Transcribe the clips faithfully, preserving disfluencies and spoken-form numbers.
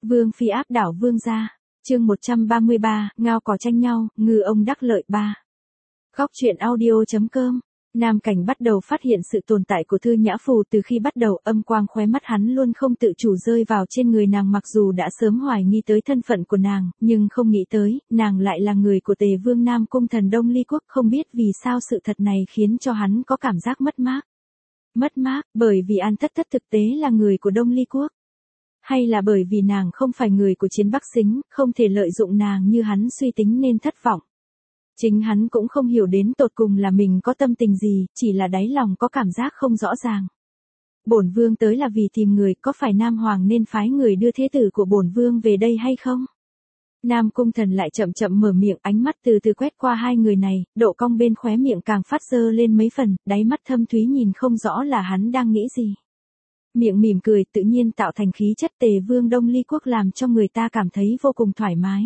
Vương phi áp đảo vương gia. Chương một trăm ba mươi ba, ngao cỏ tranh nhau, ngư ông đắc lợi ba. Góc truyện audio chấm com. Nam Cảnh bắt đầu phát hiện sự tồn tại của Thư Nhã Phù từ khi bắt đầu, âm quang khóe mắt hắn luôn không tự chủ rơi vào trên người nàng, mặc dù đã sớm hoài nghi tới thân phận của nàng, nhưng không nghĩ tới, nàng lại là người của Tề Vương Nam Cung Thần Đông Ly Quốc. Không biết vì sao sự thật này khiến cho hắn có cảm giác mất mát. Mất mát, bởi vì An Thất Thất thực tế là người của Đông Ly Quốc. Hay là bởi vì nàng không phải người của Chiến Bắc Sính, không thể lợi dụng nàng như hắn suy tính nên thất vọng. Chính hắn cũng không hiểu đến tột cùng là mình có tâm tình gì, chỉ là đáy lòng có cảm giác không rõ ràng. Bổn vương tới là vì tìm người, có phải Nam Hoàng nên phái người đưa thế tử của bổn vương về đây hay không? Nam Cung Thần lại chậm chậm mở miệng, ánh mắt từ từ quét qua hai người này, độ cong bên khóe miệng càng phát dơ lên mấy phần, đáy mắt thâm thúy nhìn không rõ là hắn đang nghĩ gì. Miệng mỉm cười tự nhiên tạo thành khí chất Tề Vương Đông Ly Quốc, làm cho người ta cảm thấy vô cùng thoải mái.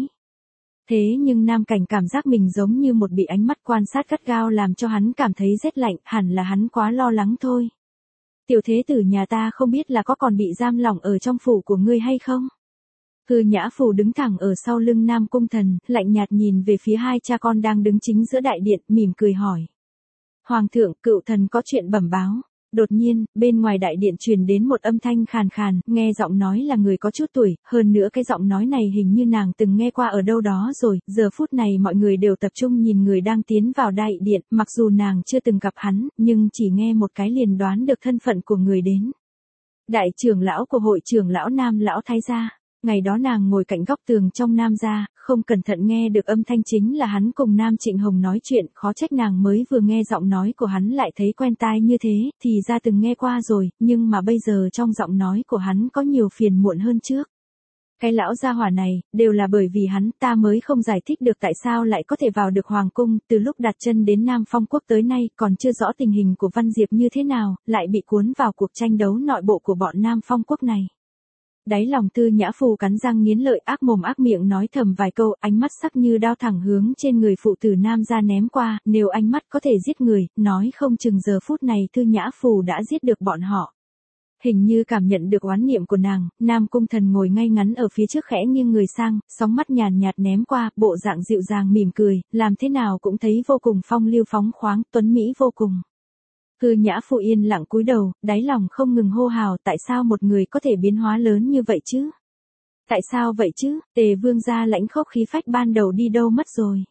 Thế nhưng Nam Cảnh cảm giác mình giống như một bị ánh mắt quan sát gắt gao, làm cho hắn cảm thấy rét lạnh, hẳn là hắn quá lo lắng thôi. Tiểu thế tử nhà ta không biết là có còn bị giam lỏng ở trong phủ của ngươi hay không? Thư Nhã Phù đứng thẳng ở sau lưng Nam Cung Thần, lạnh nhạt nhìn về phía hai cha con đang đứng chính giữa đại điện, mỉm cười hỏi. Hoàng thượng, cựu thần có chuyện bẩm báo. Đột nhiên, bên ngoài đại điện truyền đến một âm thanh khàn khàn, nghe giọng nói là người có chút tuổi, hơn nữa cái giọng nói này hình như nàng từng nghe qua ở đâu đó rồi. Giờ phút này mọi người đều tập trung nhìn người đang tiến vào đại điện, mặc dù nàng chưa từng gặp hắn, nhưng chỉ nghe một cái liền đoán được thân phận của người đến. Đại trưởng lão của hội trưởng lão Nam Lão Thái gia. Ngày đó nàng ngồi cạnh góc tường trong Nam gia, không cẩn thận nghe được âm thanh chính là hắn cùng Nam Trịnh Hồng nói chuyện, khó trách nàng mới vừa nghe giọng nói của hắn lại thấy quen tai như thế, thì ra từng nghe qua rồi, nhưng mà bây giờ trong giọng nói của hắn có nhiều phiền muộn hơn trước. Cái lão gia hỏa này, đều là bởi vì hắn, ta mới không giải thích được tại sao lại có thể vào được hoàng cung, từ lúc đặt chân đến Nam Phong Quốc tới nay, còn chưa rõ tình hình của Văn Diệp như thế nào, lại bị cuốn vào cuộc tranh đấu nội bộ của bọn Nam Phong Quốc này. Đáy lòng Thư Nhã Phù cắn răng nghiến lợi, ác mồm ác miệng nói thầm vài câu, ánh mắt sắc như đao thẳng hướng trên người phụ tử Nam gia ném qua, nếu ánh mắt có thể giết người, nói không chừng giờ phút này Thư Nhã Phù đã giết được bọn họ. Hình như cảm nhận được oán niệm của nàng, Nam Cung Thần ngồi ngay ngắn ở phía trước khẽ nghiêng người sang, sóng mắt nhàn nhạt ném qua, bộ dạng dịu dàng mỉm cười, làm thế nào cũng thấy vô cùng phong lưu phóng khoáng, tuấn mỹ vô cùng. Thư Nhã Phù yên lặng cúi đầu, đáy lòng không ngừng hô hào, tại sao một người có thể biến hóa lớn như vậy chứ? Tại sao vậy chứ? Tề Vương gia lãnh khốc khí phách ban đầu đi đâu mất rồi?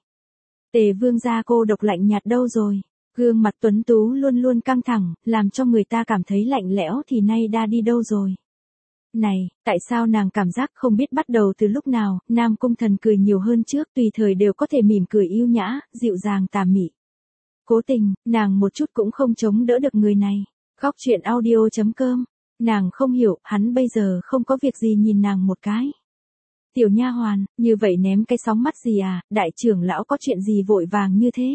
Tề Vương gia cô độc lạnh nhạt đâu rồi? Gương mặt tuấn tú luôn luôn căng thẳng, làm cho người ta cảm thấy lạnh lẽo thì nay đã đi đâu rồi? Này, tại sao nàng cảm giác không biết bắt đầu từ lúc nào, Nam Cung Thần cười nhiều hơn trước, tùy thời đều có thể mỉm cười yêu nhã, dịu dàng tà mị. Cố tình, nàng một chút cũng không chống đỡ được người này. Góc truyện audio chấm com. Nàng không hiểu, hắn bây giờ không có việc gì nhìn nàng một cái. Tiểu nha hoàn, như vậy ném cái sóng mắt gì à, đại trưởng lão có chuyện gì vội vàng như thế?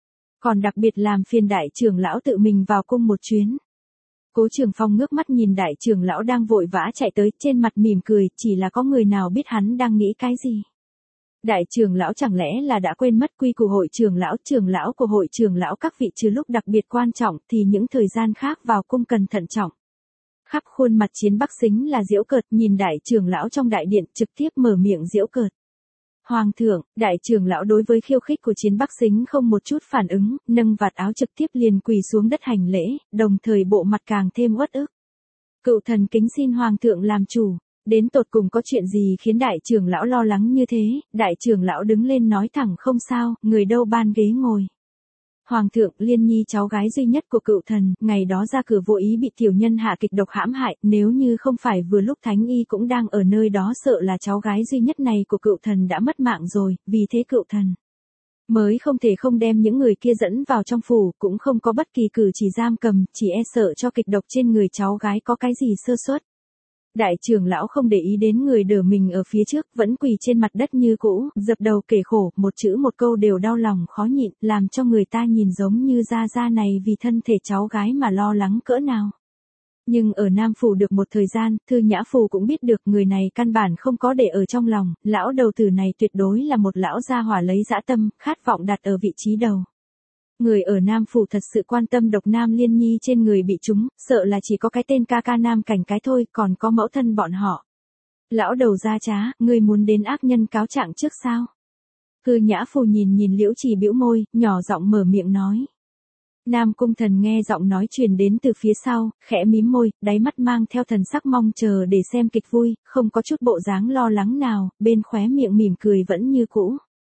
Còn đặc biệt làm phiền đại trưởng lão tự mình vào cung một chuyến. Cố Trường Phong ngước mắt nhìn đại trưởng lão đang vội vã chạy tới, trên mặt mỉm cười, chỉ là có người nào biết hắn đang nghĩ cái gì. Đại trưởng lão chẳng lẽ là đã quên mất quy củ hội trưởng lão, trưởng lão của hội trưởng lão các vị trừ lúc đặc biệt quan trọng thì những thời gian khác vào cung cần thận trọng. Khắp khuôn mặt Chiến Bắc Sính là giễu cợt, nhìn đại trưởng lão trong đại điện trực tiếp mở miệng giễu cợt. Hoàng thượng, đại trưởng lão đối với khiêu khích của Chiến Bắc Sính không một chút phản ứng, nâng vạt áo trực tiếp liền quỳ xuống đất hành lễ, đồng thời bộ mặt càng thêm uất ức. Cựu thần kính xin hoàng thượng làm chủ. Đến tột cùng có chuyện gì khiến đại trưởng lão lo lắng như thế? Đại trưởng lão đứng lên nói thẳng, không sao, người đâu ban ghế ngồi. Hoàng thượng, Liên Nhi cháu gái duy nhất của cựu thần, ngày đó ra cửa vô ý bị tiểu nhân hạ kịch độc hãm hại, nếu như không phải vừa lúc Thánh Y cũng đang ở nơi đó, sợ là cháu gái duy nhất này của cựu thần đã mất mạng rồi, vì thế cựu thần mới không thể không đem những người kia dẫn vào trong phủ, cũng không có bất kỳ cử chỉ giam cầm, chỉ e sợ cho kịch độc trên người cháu gái có cái gì sơ suất. Đại trưởng lão không để ý đến người đỡ mình ở phía trước, vẫn quỳ trên mặt đất như cũ, dập đầu kể khổ, một chữ một câu đều đau lòng khó nhịn, làm cho người ta nhìn giống như Gia Gia này vì thân thể cháu gái mà lo lắng cỡ nào. Nhưng ở Nam Phủ được một thời gian, Thư Nhã Phù cũng biết được người này căn bản không có để ở trong lòng, lão đầu tử này tuyệt đối là một lão gia hỏa lấy dã tâm, khát vọng đặt ở vị trí đầu. Người ở Nam Phủ thật sự quan tâm độc Nam Liên Nhi trên người bị trúng, sợ là chỉ có cái tên ca ca Nam Cảnh cái thôi, còn có mẫu thân bọn họ. Lão đầu da trá, ngươi muốn đến ác nhân cáo trạng trước sao? Thư Nhã Phù nhìn nhìn Liễu Trì bĩu môi, nhỏ giọng mở miệng nói. Nam Cung Thần nghe giọng nói truyền đến từ phía sau, khẽ mím môi, đáy mắt mang theo thần sắc mong chờ để xem kịch vui, không có chút bộ dáng lo lắng nào, bên khóe miệng mỉm cười vẫn như cũ.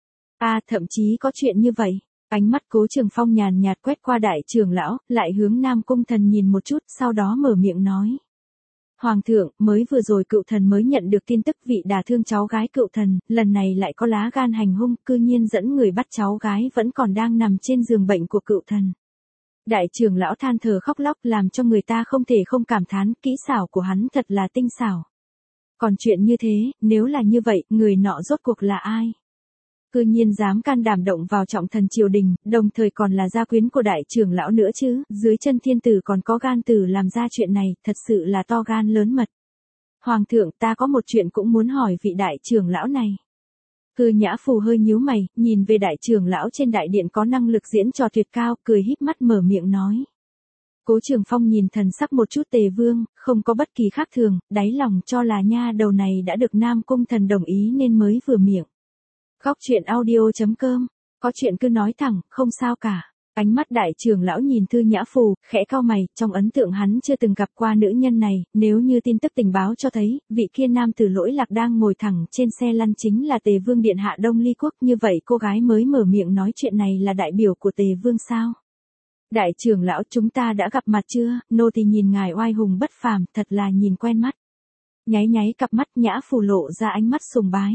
À, thậm chí có chuyện như vậy. Ánh mắt Cố Trường Phong nhàn nhạt quét qua đại trưởng lão, lại hướng Nam Cung Thần nhìn một chút, sau đó mở miệng nói. Hoàng thượng, mới vừa rồi cựu thần mới nhận được tin tức vị đả thương cháu gái cựu thần, lần này lại có lá gan hành hung, cư nhiên dẫn người bắt cháu gái vẫn còn đang nằm trên giường bệnh của cựu thần. Đại trưởng lão than thở khóc lóc làm cho người ta không thể không cảm thán, kỹ xảo của hắn thật là tinh xảo. Còn chuyện như thế, nếu là như vậy, người nọ rốt cuộc là ai? Cư nhiên dám can đảm động vào trọng thần triều đình, đồng thời còn là gia quyến của đại trưởng lão nữa chứ, dưới chân thiên tử còn có gan tử làm ra chuyện này, thật sự là to gan lớn mật. Hoàng thượng, ta có một chuyện cũng muốn hỏi vị đại trưởng lão này. Thư Nhã Phù hơi nhíu mày, nhìn về đại trưởng lão trên đại điện có năng lực diễn trò tuyệt cao, cười híp mắt mở miệng nói. Cố Trường Phong nhìn thần sắc một chút Tề Vương, không có bất kỳ khác thường, đáy lòng cho là nha đầu này đã được Nam Cung Thần đồng ý nên mới vừa miệng. Góc truyện audio chấm com, có chuyện cứ nói thẳng, không sao cả. Ánh mắt đại trưởng lão nhìn Thư Nhã Phù, khẽ cau mày, trong ấn tượng hắn chưa từng gặp qua nữ nhân này, nếu như tin tức tình báo cho thấy, vị kia nam tử lỗi lạc đang ngồi thẳng trên xe lăn chính là Tề Vương điện hạ Đông Ly Quốc, như vậy cô gái mới mở miệng nói chuyện này là đại biểu của Tề Vương sao? Đại trưởng lão, chúng ta đã gặp mặt chưa? Nô tỳ nhìn ngài oai hùng bất phàm, thật là nhìn quen mắt. Nháy nháy cặp mắt, Nhã Phù lộ ra ánh mắt sùng bái.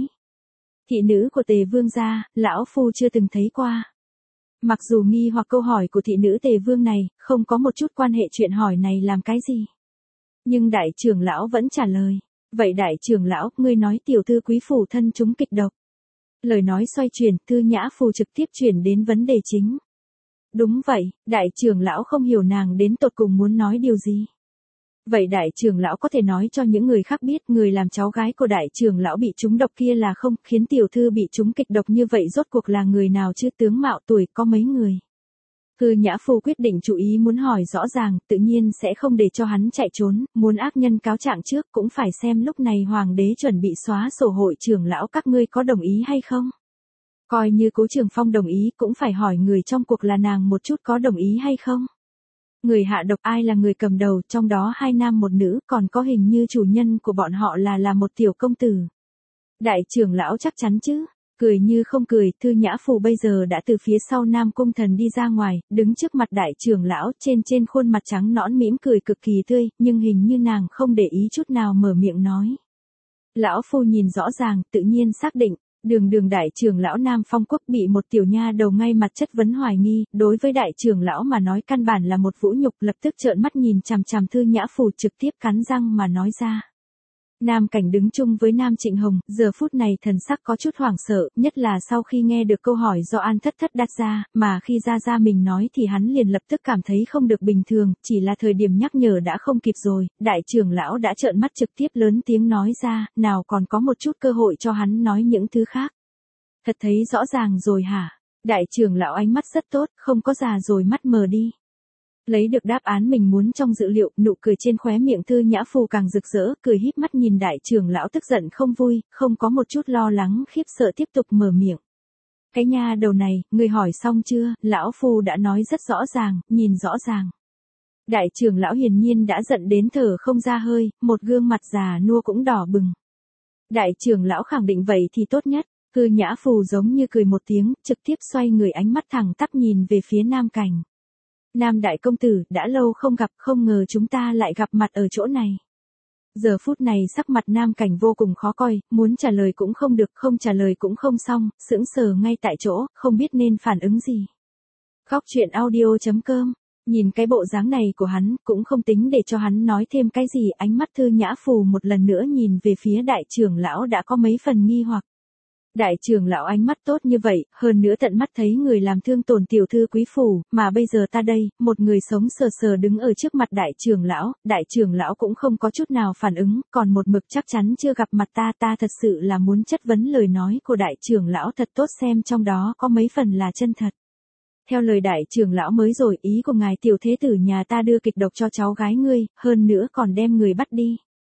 Thị nữ của Tề Vương gia, lão phu chưa từng thấy qua. Mặc dù nghi hoặc câu hỏi của thị nữ Tề Vương này, không có một chút quan hệ chuyện hỏi này làm cái gì. Nhưng đại trưởng lão vẫn trả lời. Vậy đại trưởng lão, ngươi nói tiểu thư quý phủ thân chúng kịch độc. Lời nói xoay chuyển, Thư Nhã Phù trực tiếp chuyển đến vấn đề chính. Đúng vậy, đại trưởng lão không hiểu nàng đến tột cùng muốn nói điều gì. Vậy đại trưởng lão có thể nói cho những người khác biết người làm cháu gái của đại trưởng lão bị trúng độc kia là không, khiến tiểu thư bị trúng kịch độc như vậy rốt cuộc là người nào chứ, tướng mạo tuổi có mấy người. Thư Nhã Phù quyết định chú ý muốn hỏi rõ ràng, tự nhiên sẽ không để cho hắn chạy trốn, muốn ác nhân cáo trạng trước cũng phải xem lúc này hoàng đế chuẩn bị xóa sổ hội trưởng lão các ngươi có đồng ý hay không. Coi như Cố Trường Phong đồng ý cũng phải hỏi người trong cuộc là nàng một chút có đồng ý hay không. Người hạ độc ai là người cầm đầu, trong đó hai nam một nữ, còn có hình như chủ nhân của bọn họ là là một tiểu công tử. Đại trưởng lão chắc chắn chứ, cười như không cười, Thư Nhã Phù bây giờ đã từ phía sau Nam Cung Thần đi ra ngoài, đứng trước mặt đại trưởng lão, trên trên khuôn mặt trắng nõn mỉm cười cực kỳ tươi, nhưng hình như nàng không để ý chút nào mở miệng nói. Lão phu nhìn rõ ràng, tự nhiên xác định. Đường đường đại trưởng lão Nam Phong Quốc bị một tiểu nha đầu ngay mặt chất vấn hoài nghi, đối với đại trưởng lão mà nói căn bản là một vũ nhục, lập tức trợn mắt nhìn chằm chằm Thư Nhã Phù trực tiếp cắn răng mà nói ra. Nam Cảnh đứng chung với Nam Trịnh Hồng, giờ phút này thần sắc có chút hoảng sợ, nhất là sau khi nghe được câu hỏi do An Thất Thất đặt ra, mà khi ra ra mình nói thì hắn liền lập tức cảm thấy không được bình thường, chỉ là thời điểm nhắc nhở đã không kịp rồi, đại trưởng lão đã trợn mắt trực tiếp lớn tiếng nói ra, nào còn có một chút cơ hội cho hắn nói những thứ khác. Thật thấy rõ ràng rồi hả? Đại trưởng lão ánh mắt rất tốt, không có già rồi mắt mờ đi. Lấy được đáp án mình muốn trong dữ liệu, nụ cười trên khóe miệng Thư Nhã Phù càng rực rỡ, cười híp mắt nhìn đại trưởng lão tức giận không vui, không có một chút lo lắng khiếp sợ tiếp tục mở miệng. Cái nha đầu này, người hỏi xong chưa, lão phu đã nói rất rõ ràng, nhìn rõ ràng. Đại trưởng lão hiển nhiên đã giận đến thở không ra hơi, một gương mặt già nua cũng đỏ bừng. Đại trưởng lão khẳng định vậy thì tốt nhất, Thư Nhã Phù giống như cười một tiếng, trực tiếp xoay người ánh mắt thẳng tắp nhìn về phía Nam Cảnh. Nam đại công tử, đã lâu không gặp, không ngờ chúng ta lại gặp mặt ở chỗ này. Giờ phút này sắc mặt Nam Cảnh vô cùng khó coi, muốn trả lời cũng không được, không trả lời cũng không xong, sững sờ ngay tại chỗ, không biết nên phản ứng gì. Góc truyện audio chấm com, nhìn cái bộ dáng này của hắn, cũng không tính để cho hắn nói thêm cái gì, ánh mắt Thư Nhã Phù một lần nữa nhìn về phía đại trưởng lão đã có mấy phần nghi hoặc. Đại trưởng lão ánh mắt tốt như vậy, hơn nữa tận mắt thấy người làm thương tổn tiểu thư quý phủ, mà bây giờ ta đây, một người sống sờ sờ đứng ở trước mặt đại trưởng lão, đại trưởng lão cũng không có chút nào phản ứng, còn một mực chắc chắn chưa gặp mặt ta, ta thật sự là muốn chất vấn lời nói của đại trưởng lão thật tốt xem trong đó có mấy phần là chân thật. Theo lời đại trưởng lão mới rồi, ý của ngài tiểu thế tử nhà ta đưa kịch độc cho cháu gái ngươi, hơn nữa còn đem người bắt đi.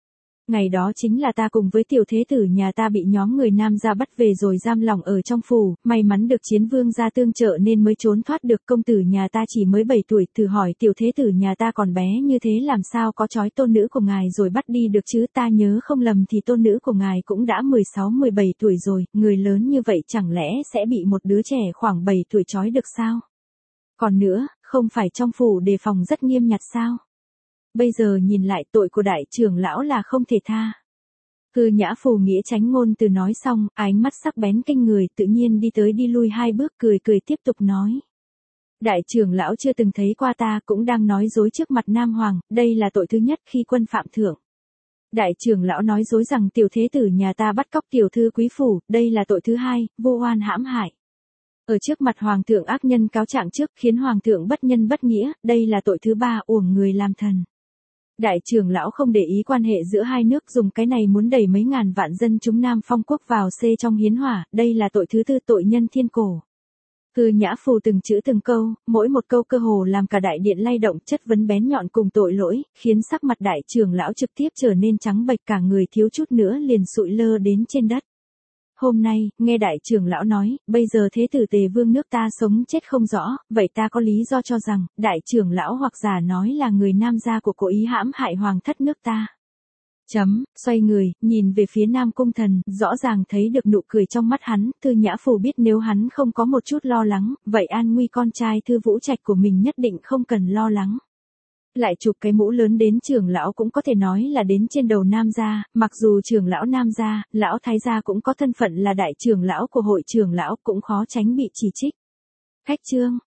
Ngày đó chính là ta cùng với tiểu thế tử nhà ta bị nhóm người nam gia bắt về rồi giam lỏng ở trong phủ, may mắn được chiến vương gia tương trợ nên mới trốn thoát được. Công tử nhà ta chỉ mới bảy tuổi, thử hỏi tiểu thế tử nhà ta còn bé như thế làm sao có trói tôn nữ của ngài rồi bắt đi được chứ, ta nhớ không lầm thì tôn nữ của ngài cũng đã mười sáu mười bảy tuổi rồi, người lớn như vậy chẳng lẽ sẽ bị một đứa trẻ khoảng bảy tuổi trói được sao? Còn nữa, không phải trong phủ đề phòng rất nghiêm ngặt sao? Bây giờ nhìn lại tội của đại trưởng lão là không thể tha. Cư Nhã Phù nghĩa tránh ngôn từ nói xong, ánh mắt sắc bén kinh người, tự nhiên đi tới đi lui hai bước, cười cười tiếp tục nói. Đại trưởng lão chưa từng thấy qua ta, cũng đang nói dối trước mặt Nam Hoàng, đây là tội thứ nhất khi quân phạm thượng. Đại trưởng lão nói dối rằng tiểu thế tử nhà ta bắt cóc tiểu thư quý phủ, đây là tội thứ hai, vô oan hãm hại. Ở trước mặt Hoàng thượng ác nhân cáo trạng trước, khiến Hoàng thượng bất nhân bất nghĩa, đây là tội thứ ba, uổng người làm thần. Đại trưởng lão không để ý quan hệ giữa hai nước, dùng cái này muốn đẩy mấy ngàn vạn dân chúng Nam Phong quốc vào xê trong hiến hỏa, đây là tội thứ tư, tội nhân thiên cổ. Cư Nhã Phù từng chữ từng câu, mỗi một câu cơ hồ làm cả đại điện lay động, chất vấn bén nhọn cùng tội lỗi, khiến sắc mặt đại trưởng lão trực tiếp trở nên trắng bệch, cả người thiếu chút nữa liền sụi lơ đến trên đất. Hôm nay, nghe đại trưởng lão nói, bây giờ thế tử Tề Vương nước ta sống chết không rõ, vậy ta có lý do cho rằng, đại trưởng lão hoặc giả nói là người nam gia của cố ý hãm hại hoàng thất nước ta. Chấm, xoay người, nhìn về phía Nam Cung Thần, rõ ràng thấy được nụ cười trong mắt hắn, Thư Nhã Phù biết nếu hắn không có một chút lo lắng, vậy an nguy con trai Thư Vũ Trạch của mình nhất định không cần lo lắng. Lại chụp cái mũ lớn đến trưởng lão cũng có thể nói là đến trên đầu nam gia, mặc dù trưởng lão nam gia, lão thái gia cũng có thân phận là đại trưởng lão của hội trưởng lão, cũng khó tránh bị chỉ trích. Khách trương,